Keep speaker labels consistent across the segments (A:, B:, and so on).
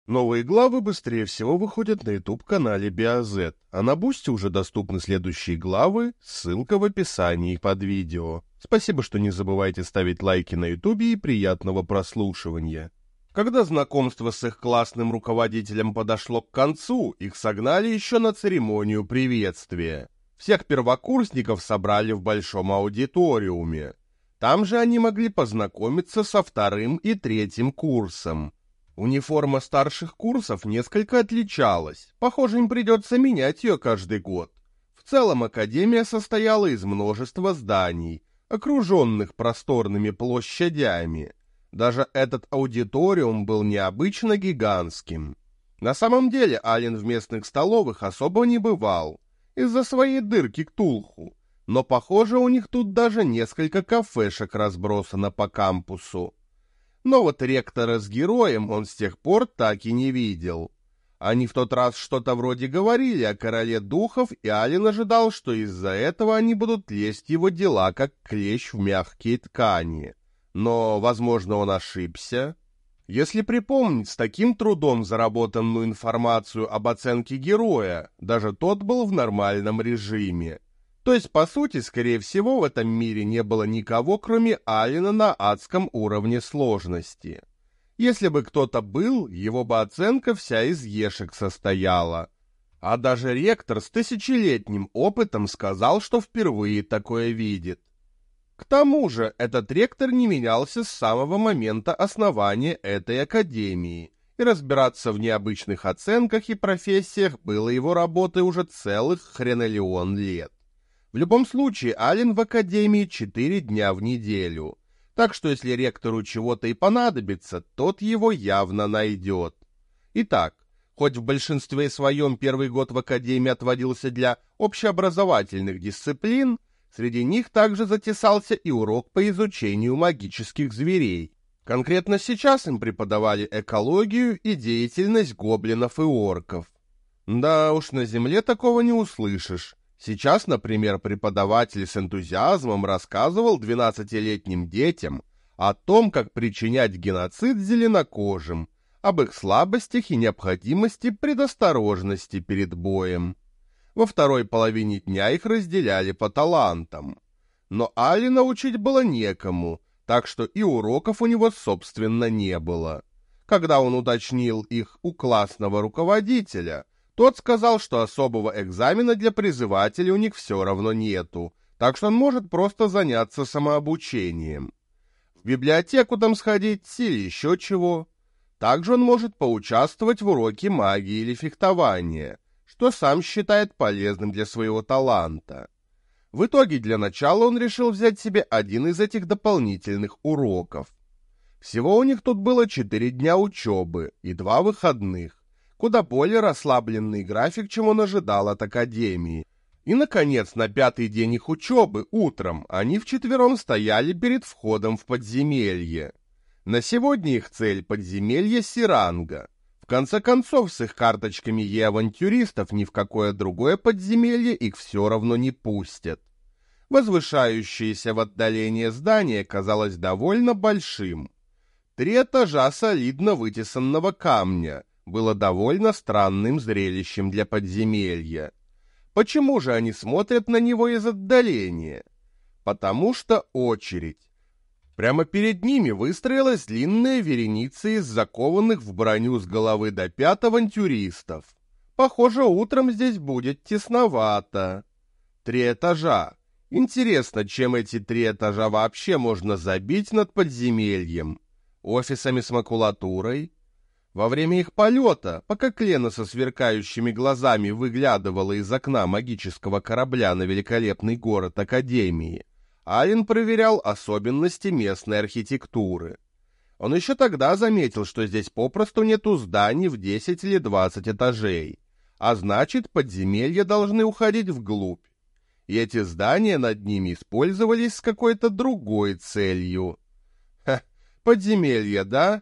A: Новые главы быстрее всего выходят на YouTube-канале BioZ, а на Бусти уже доступны следующие главы, ссылка в описании под видео. Спасибо, что не забывайте ставить лайки на YouTube и приятного прослушивания. Когда знакомство с их классным руководителем подошло к концу, их согнали еще на церемонию приветствия. Всех первокурсников собрали в большом аудиториуме. Там же они могли познакомиться со вторым и третьим курсом. Униформа старших курсов несколько отличалась. Похоже, им придется менять ее каждый год. В целом академия состояла из множества зданий, окруженных просторными площадями. Даже этот аудиториум был необычно гигантским. На самом деле Ален в местных столовых особо не бывал, из-за своей дырки к Тулху. Но, похоже, у них тут даже несколько кафешек разбросано по кампусу. Но вот ректора с героем он с тех пор так и не видел. Они в тот раз что-то вроде говорили о короле духов, и Ален ожидал, что из-за этого они будут лезть в его дела, как клещ в мягкие ткани. Но, возможно, он ошибся. Если припомнить с таким трудом заработанную информацию об оценке героя, даже тот был в нормальном режиме. То есть, по сути, скорее всего, в этом мире не было никого, кроме Алена на адском уровне сложности. Если бы кто-то был, его бы оценка вся из ешек состояла. А даже ректор с тысячелетним опытом сказал, что впервые такое видит. К тому же, этот ректор не менялся с самого момента основания этой академии, и разбираться в необычных оценках и профессиях было его работой уже целых хренолеон лет. В любом случае, Ален в академии 4 дня в неделю, так что если ректору чего-то и понадобится, тот его явно найдет. Итак, хоть в большинстве своем первый год в академии отводился для общеобразовательных дисциплин, среди них также затесался и урок по изучению магических зверей. Конкретно сейчас им преподавали экологию и деятельность гоблинов и орков. Да уж, на земле такого не услышишь. Сейчас, например, преподаватель с энтузиазмом рассказывал 12-летним детям о том, как причинять геноцид зеленокожим, об их слабостях и необходимости предосторожности перед боем. Во второй половине дня их разделяли по талантам. Но Алена учить было некому, так что и уроков у него, собственно, не было. Когда он уточнил их у классного руководителя, тот сказал, что особого экзамена для призывателей у них все равно нету, так что он может просто заняться самообучением. В библиотеку там сходить или еще чего. Также он может поучаствовать в уроке магии или фехтования, что сам считает полезным для своего таланта. В итоге для начала он решил взять себе один из этих дополнительных уроков. Всего у них тут было 4 дня учебы и 2 выходных. Куда более расслабленный график, чем он ожидал от академии. И, наконец, на 5-й день их учебы, утром, они вчетвером стояли перед входом в подземелье. На сегодня их цель — подземелье Сиранга. В конце концов, с их карточками авантюристов ни в какое другое подземелье их все равно не пустят. Возвышающееся в отдалении здание казалось довольно большим. 3 этажа солидно вытесанного камня было довольно странным зрелищем для подземелья. Почему же они смотрят на него из отдаления? Потому что очередь. Прямо перед ними выстроилась длинная вереница из закованных в броню с головы до пят авантюристов. Похоже, утром здесь будет тесновато. 3 этажа. Интересно, чем эти 3 этажа вообще можно забить над подземельем? Офисами с макулатурой? Во время их полета, пока Клена со сверкающими глазами выглядывала из окна магического корабля на великолепный город Академии, Ален проверял особенности местной архитектуры. Он еще тогда заметил, что здесь попросту нету зданий в 10 или 20 этажей, а значит, подземелья должны уходить вглубь. И эти здания над ними использовались с какой-то другой целью. Ха, подземелье, да?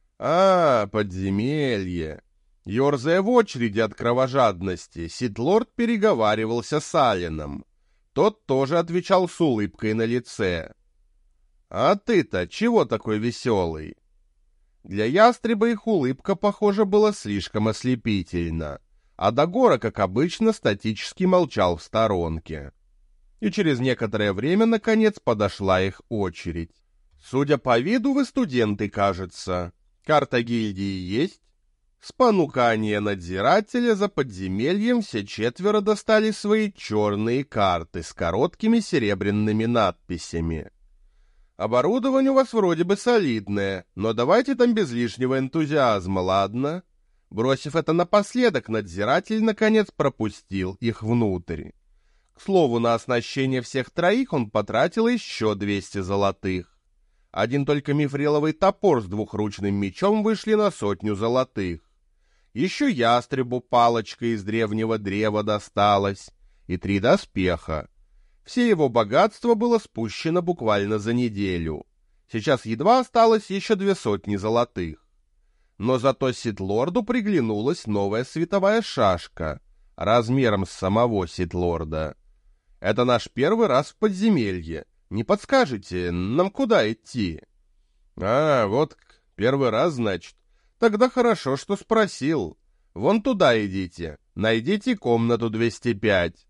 A: Подземелье. Ёрзая в очереди от кровожадности, Ситлорд переговаривался с Аленом. Тот тоже отвечал с улыбкой на лице. «А ты-то чего такой веселый?» Для ястреба их улыбка, похоже, была слишком ослепительна, а Дагора, как обычно, статически молчал в сторонке. И через некоторое время, наконец, подошла их очередь. «Судя по виду, вы студенты, кажется. Карта гильдии есть?» С понукания надзирателя за подземельем все четверо достали свои черные карты с короткими серебряными надписями. «Оборудование у вас вроде бы солидное, но давайте там без лишнего энтузиазма, ладно?» Бросив это напоследок, надзиратель, наконец, пропустил их внутрь. К слову, на оснащение всех троих он потратил еще 200 золотых. Один только мифриловый топор с двухручным мечом вышли на 100 золотых. Еще ястребу палочка из древнего древа досталась, и 3 доспеха. Все его богатство было спущено буквально за неделю. Сейчас едва осталось еще 200 золотых. Но зато Ситлорду приглянулась новая световая шашка, размером с самого Ситлорда. «Это наш первый раз в подземелье. Не подскажете, нам куда идти?» «А, вот первый раз, значит. Тогда хорошо, что спросил. Вон туда идите, найдите комнату 205.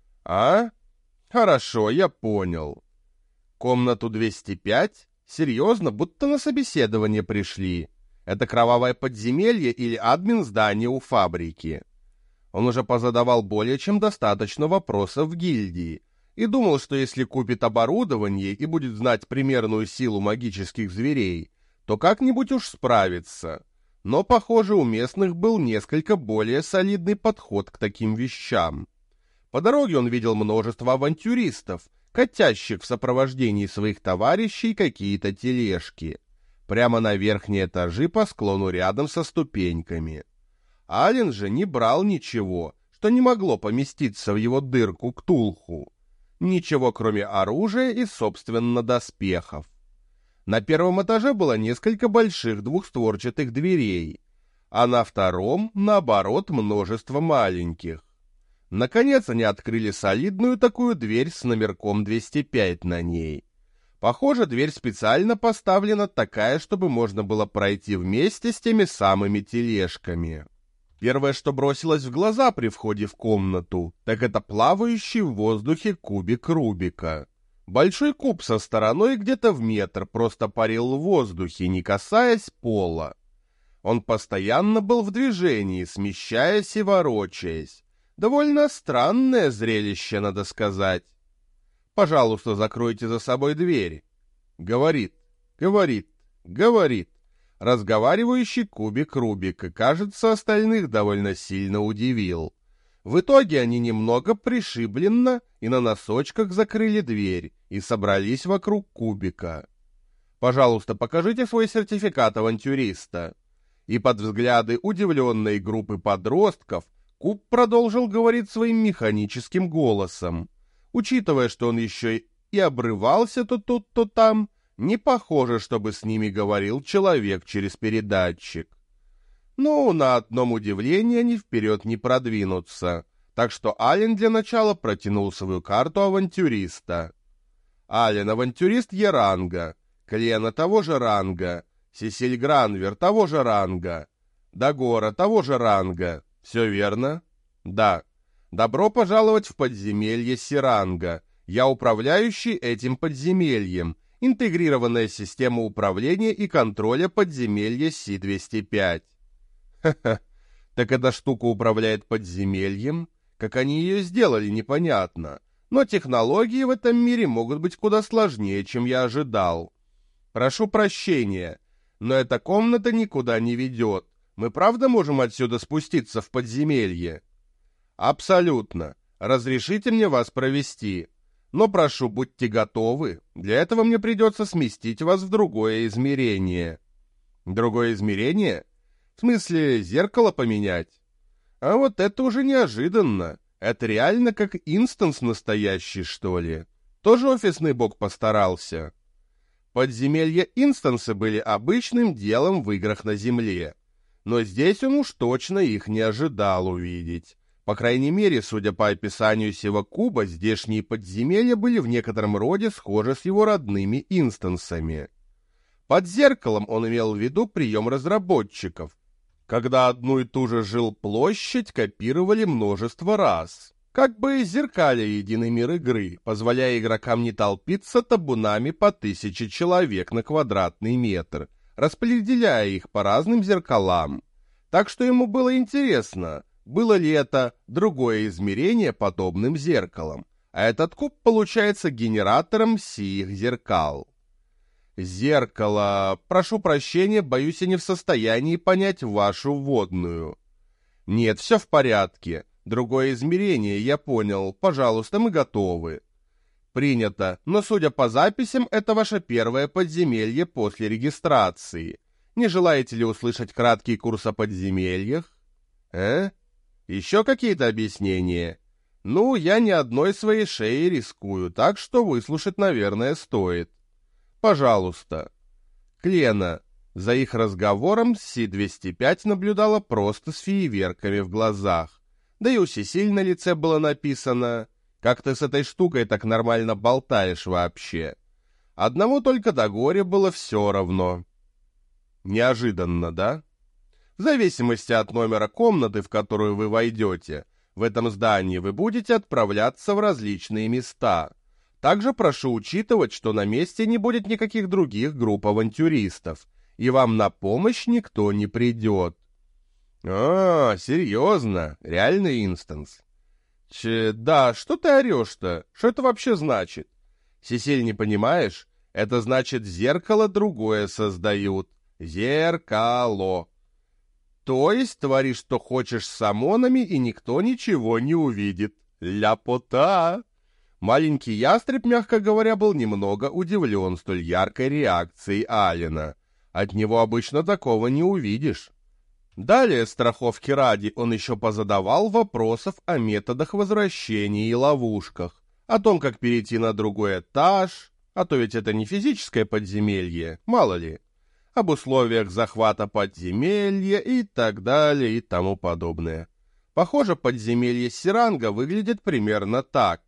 A: «А? Хорошо, я понял. Комнату 205? Серьезно, будто на собеседование пришли. Это кровавое подземелье или админ здания у фабрики?» Он уже позадавал более чем достаточно вопросов в гильдии и думал, что если купит оборудование и будет знать примерную силу магических зверей, то как-нибудь уж справится. Но, похоже, у местных был несколько более солидный подход к таким вещам. По дороге он видел множество авантюристов, катящих в сопровождении своих товарищей какие-то тележки, прямо на верхние этажи по склону рядом со ступеньками. Ален же не брал ничего, что не могло поместиться в его дырку Ктулху. Ничего, кроме оружия и, собственно, доспехов. На первом этаже было несколько больших двухстворчатых дверей, а на втором, наоборот, множество маленьких. Наконец они открыли солидную такую дверь с номерком 205 на ней. Похоже, дверь специально поставлена такая, чтобы можно было пройти вместе с теми самыми тележками. Первое, что бросилось в глаза при входе в комнату, так это плавающий в воздухе кубик Рубика. Большой куб со стороной где-то в метр просто парил в воздухе, не касаясь пола. Он постоянно был в движении, смещаясь и ворочаясь. Довольно странное зрелище, надо сказать. «Пожалуйста, закройте за собой дверь», — говорит, говорит, говорит. Разговаривающий кубик Рубика, кажется, остальных довольно сильно удивил. В итоге они немного пришибленно и на носочках закрыли дверь и собрались вокруг кубика. «Пожалуйста, покажите свой сертификат авантюриста». И под взгляды удивленной группы подростков куб продолжил говорить своим механическим голосом. Учитывая, что он еще и обрывался то тут, то там, не похоже, чтобы с ними говорил человек через передатчик. Ну, на одном удивлении они вперед не продвинутся, так что Ален для начала протянул свою карту авантюриста. Ален — авантюрист Е-ранга, Клена того же ранга, Сесиль Гранвер того же ранга, Дагора того же ранга. Все верно? Да. Добро пожаловать в подземелье Си-ранга. Я управляющий этим подземельем. Интегрированная система управления и контроля подземелья Си-205. Ха-ха, так эта штука управляет подземельем? Как они ее сделали, непонятно. Но технологии в этом мире могут быть куда сложнее, чем я ожидал. Прошу прощения, но эта комната никуда не ведет. Мы правда можем отсюда спуститься в подземелье? Абсолютно. Разрешите мне вас провести. Но прошу, будьте готовы. Для этого мне придется сместить вас в другое измерение. Другое измерение? В смысле, зеркало поменять? А вот это уже неожиданно. Это реально как инстанс настоящий, что ли? Тоже офисный бог постарался. Подземелья-инстансы были обычным делом в играх на Земле. Но здесь он уж точно их не ожидал увидеть. По крайней мере, судя по описанию сего куба, здешние подземелья были в некотором роде схожи с его родными инстансами. Под зеркалом он имел в виду прием разработчиков, когда одну и ту же жилплощадь копировали множество раз. Как бы зеркаля единый мир игры, позволяя игрокам не толпиться табунами по 1000 человек на квадратный метр, распределяя их по разным зеркалам. Так что ему было интересно, было ли это другое измерение подобным зеркалом, а этот куб получается генератором сих зеркал. Зеркало, прошу прощения, боюсь, я не в состоянии понять вашу вводную. Нет, все в порядке. Другое измерение, я понял. Пожалуйста, мы готовы. Принято, но, судя по записям, это ваше первое подземелье после регистрации. Не желаете ли услышать краткий курс о подземельях? Еще какие-то объяснения? Ну, я ни одной своей шеей рискую, так что выслушать, наверное, стоит. Пожалуйста. Клена. За их разговором Си-205 наблюдала просто с фейерверками в глазах. Да и у Сесиль на лице было написано: «Как ты с этой штукой так нормально болтаешь вообще?» Одному только Дагоре было все равно. Неожиданно, да? В зависимости от номера комнаты, в которую вы войдете, в этом здании вы будете отправляться в различные места. Также прошу учитывать, что на месте не будет никаких других групп авантюристов, и вам на помощь никто не придет. Серьезно? Реальный инстанс? Да, что ты орешь-то? Что это вообще значит? Сесиль, не понимаешь? Это значит, зеркало другое создают. Зеркало. То есть творишь, что хочешь с самонами, и никто ничего не увидит. Ляпота! Маленький ястреб, мягко говоря, был немного удивлен столь яркой реакцией Алина. От него обычно такого не увидишь. Далее, страховки ради, он еще позадавал вопросов о методах возвращения и ловушках, о том, как перейти на другой этаж, а то ведь это не физическое подземелье, мало ли, об условиях захвата подземелья и так далее и тому подобное. Похоже, подземелье Сиранга выглядит примерно так.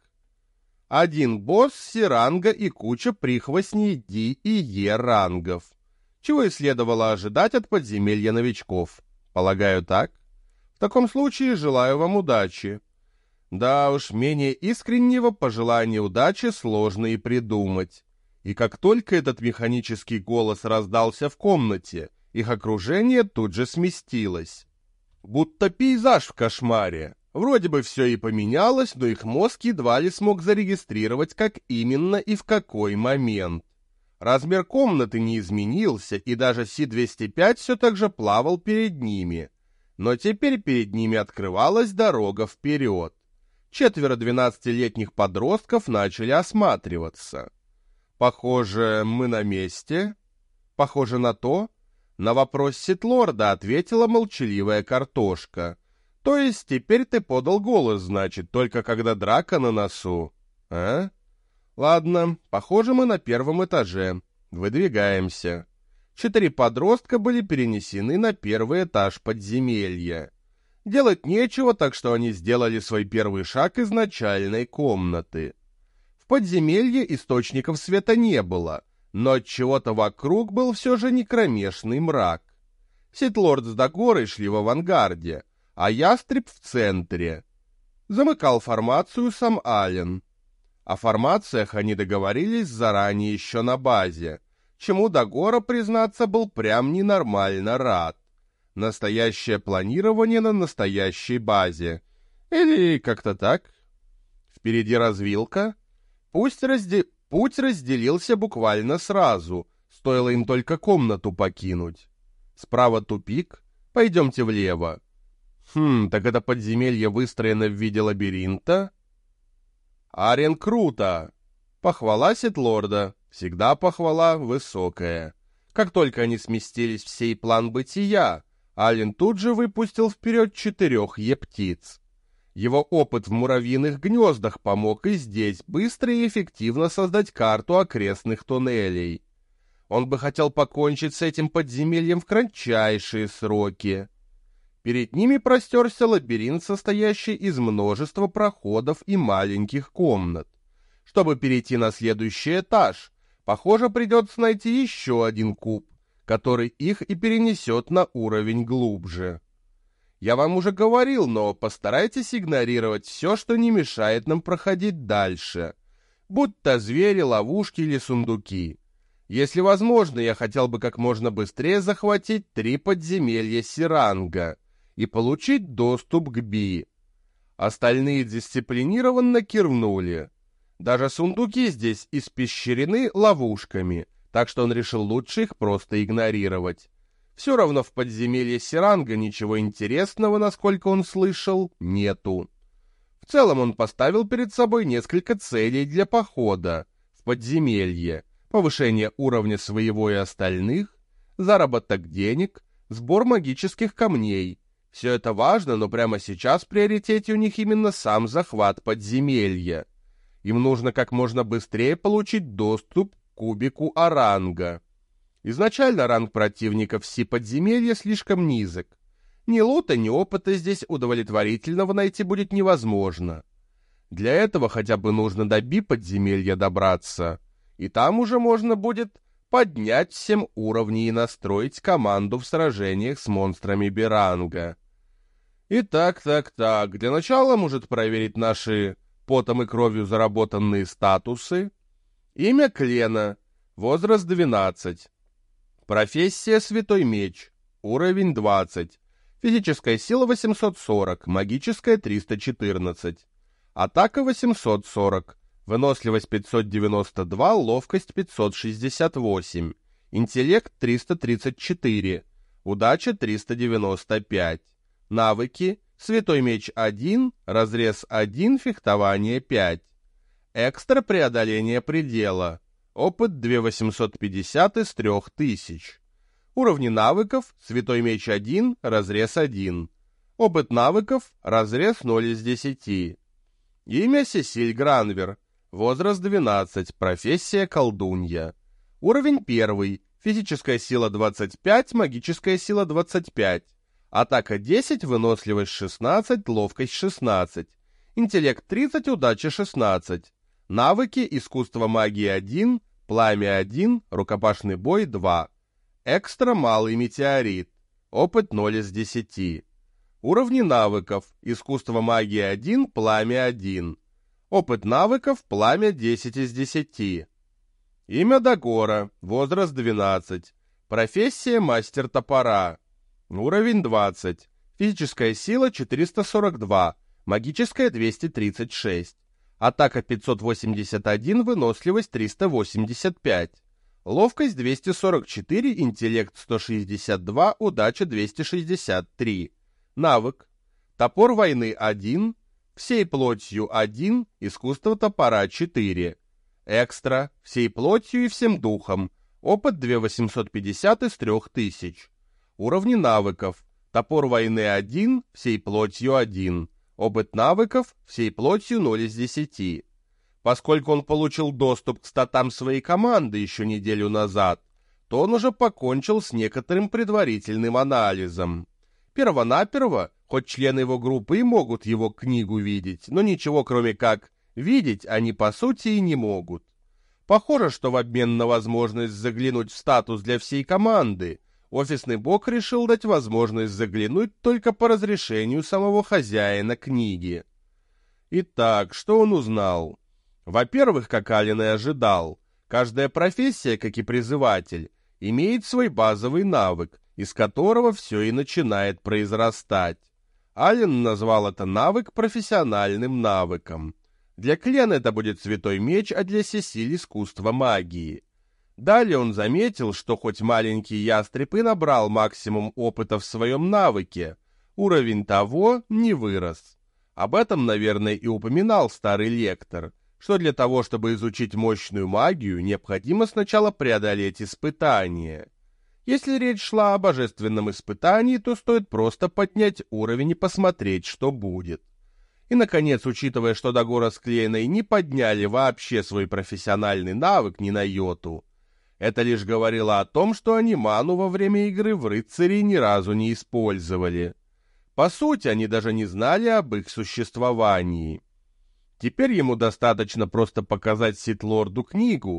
A: Один босс Сиранга и куча прихвостней Ди и Е рангов. Чего и следовало ожидать от подземелья новичков. Полагаю, так? В таком случае желаю вам удачи. Да уж, менее искреннего пожелания удачи сложно и придумать. И как только этот механический голос раздался в комнате, их окружение тут же сместилось. Будто пейзаж в кошмаре. Вроде бы все и поменялось, но их мозг едва ли смог зарегистрировать, как именно и в какой момент. Размер комнаты не изменился, и даже Си-205 все так же плавал перед ними. Но теперь перед ними открывалась дорога вперед. 4 12-летних подростков начали осматриваться. «Похоже, мы на месте?» «Похоже на то?» На вопрос Ситлорда ответила молчаливая картошка. «То есть теперь ты подал голос, значит, только когда драка на носу?» «А?» «Ладно, похоже, мы на первом этаже. Выдвигаемся». 4 подростка были перенесены на первый этаж подземелья. Делать нечего, так что они сделали свой первый шаг из начальной комнаты. В подземелье источников света не было, но от чего-то вокруг был все же не кромешный мрак. Ситлорд с Дагорой шли в авангарде, а Ястреб в центре. Замыкал формацию сам Ален. О формациях они договорились заранее еще на базе, чему Дагора, признаться, был прям ненормально рад. Настоящее планирование на настоящей базе. Или как-то так. Впереди развилка. Путь разделился буквально сразу, стоило им только комнату покинуть. Справа тупик, пойдемте влево. Так это подземелье выстроено в виде лабиринта? Арен круто! Похвала Ситлорда, всегда похвала высокая. Как только они сместились в сей план бытия, Ален тут же выпустил вперед 4 ептиц. Его опыт в муравьиных гнездах помог и здесь быстро и эффективно создать карту окрестных туннелей. Он бы хотел покончить с этим подземельем в кратчайшие сроки. Перед ними простерся лабиринт, состоящий из множества проходов и маленьких комнат. Чтобы перейти на следующий этаж, Похоже, придется найти еще один куб, который их и перенесет на уровень глубже. Я вам уже говорил, но постарайтесь игнорировать все, что не мешает нам проходить дальше, будь то звери, ловушки или сундуки. Если возможно, я хотел бы как можно быстрее захватить 3 подземелья Сиранга и получить доступ к Би. Остальные дисциплинированно кивнули. Даже сундуки здесь испещрены ловушками, так что он решил лучше их просто игнорировать. Все равно в подземелье Сиранга ничего интересного, насколько он слышал, нету. В целом он поставил перед собой несколько целей для похода в подземелье: повышение уровня своего и остальных, заработок денег, сбор магических камней. Все это важно, но прямо сейчас в приоритете у них именно сам захват подземелья. Им нужно как можно быстрее получить доступ к кубику Оранга. Изначально ранг противников Си-подземелья слишком низок. Ни лута, ни опыта здесь удовлетворительного найти будет невозможно. Для этого хотя бы нужно до Би-подземелья добраться, и там уже можно будет поднять всем уровни и настроить команду в сражениях с монстрами Биранга. Итак, для начала может проверить наши потом и кровью заработанные статусы. Имя Клена, возраст 12. Профессия Святой Меч, уровень 20. Физическая сила 840, магическая 314. Атака 840, выносливость 592, ловкость 568, интеллект 334, удача 395. Навыки: Святой Меч 1, разрез 1, фехтование 5. Экстра преодоление предела. Опыт 2850 из 3000. Уровни навыков: Святой Меч 1, разрез 1. Опыт навыков: разрез 0 из 10. Имя Сесиль Гранвер. Возраст 12, профессия колдунья. Уровень 1, физическая сила 25, магическая сила 25. Атака 10, выносливость 16, ловкость 16. Интеллект 30, удача 16. Навыки: искусство магии 1, пламя 1, рукопашный бой 2. Экстра малый метеорит. Опыт 0 из 10. Уровни навыков: искусство магии 1, пламя 1. Опыт навыков: пламя 10 из 10. Имя Дагора, возраст 12. Профессия мастер топора. Уровень 20. Физическая сила 442, магическая 236. Атака 581, выносливость 385. Ловкость 244, интеллект 162, удача 263. Навык: топор войны 1, всей плотью 1, искусство топора 4. Экстра: всей плотью и всем духом. Опыт 2850 из 3000. Уровни навыков: топор войны 1, всей плотью 1. Опыт навыков: всей плотью 0 из 10. Поскольку он получил доступ к статам своей команды еще неделю назад, то он уже покончил с некоторым предварительным анализом. Первонаперво, хоть члены его группы и могут его книгу видеть, но ничего кроме как видеть они по сути и не могут. Похоже, что в обмен на возможность заглянуть в статус для всей команды, офисный бог решил дать возможность заглянуть только по разрешению самого хозяина книги. Итак, что он узнал? Во-первых, как Ален и ожидал, каждая профессия, как и призыватель, имеет свой базовый навык, из которого все и начинает произрастать. Ален назвал это навык профессиональным навыком. Для Клена это будет Святой Меч, а для Сесиль — искусство магии. Далее он заметил, что хоть маленький ястреб и набрал максимум опыта в своем навыке, уровень того не вырос. Об этом, наверное, и упоминал старый лектор, что для того, чтобы изучить мощную магию, необходимо сначала преодолеть испытание. Если речь шла о божественном испытании, то стоит просто поднять уровень и посмотреть, что будет. И, наконец, учитывая, что Дагора с Кленой не подняли вообще свой профессиональный навык ни на йоту, это лишь говорило о том, что они ману во время игры в рыцари ни разу не использовали. По сути, они даже не знали об их существовании. Теперь ему достаточно просто показать Сит-лорду книгу,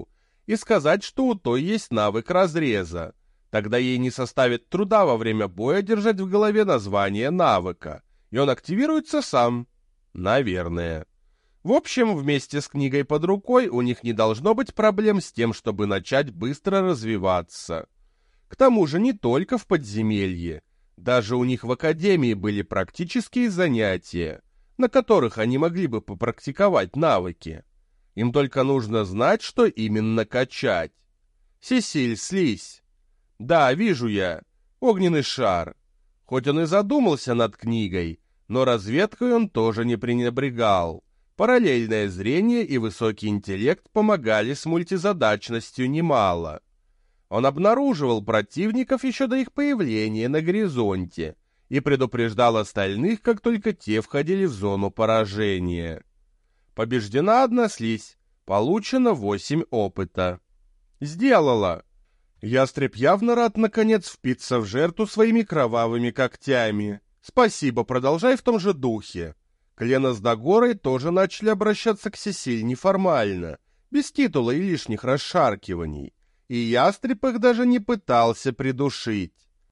A: и сказать, что у той есть навык разреза. Тогда ей не составит труда во время боя держать в голове название навыка, и он активируется сам. Наверное. В общем, вместе с книгой под рукой у них не должно быть проблем с тем, чтобы начать быстро развиваться. К тому же не только в подземелье. Даже у них в академии были практические занятия, на которых они могли бы попрактиковать навыки. Им только нужно знать, что именно качать. Сесиль, слизь. Да, вижу я. Огненный шар. Хоть он и задумался над книгой, но разведкой он тоже не пренебрегал. Параллельное зрение и высокий интеллект помогали с мультизадачностью немало. Он обнаруживал противников еще до их появления на горизонте и предупреждал остальных, как только те входили в зону поражения. Побеждена одна слизь, получено 8 опыта. Сделала! Ястреб явно рад наконец впиться в жертву своими кровавыми когтями. Спасибо, продолжай в том же духе. Клена с Дагорой тоже начали обращаться к Сесиль неформально, без титула и лишних расшаркиваний. И ястреб их даже не пытался придушить.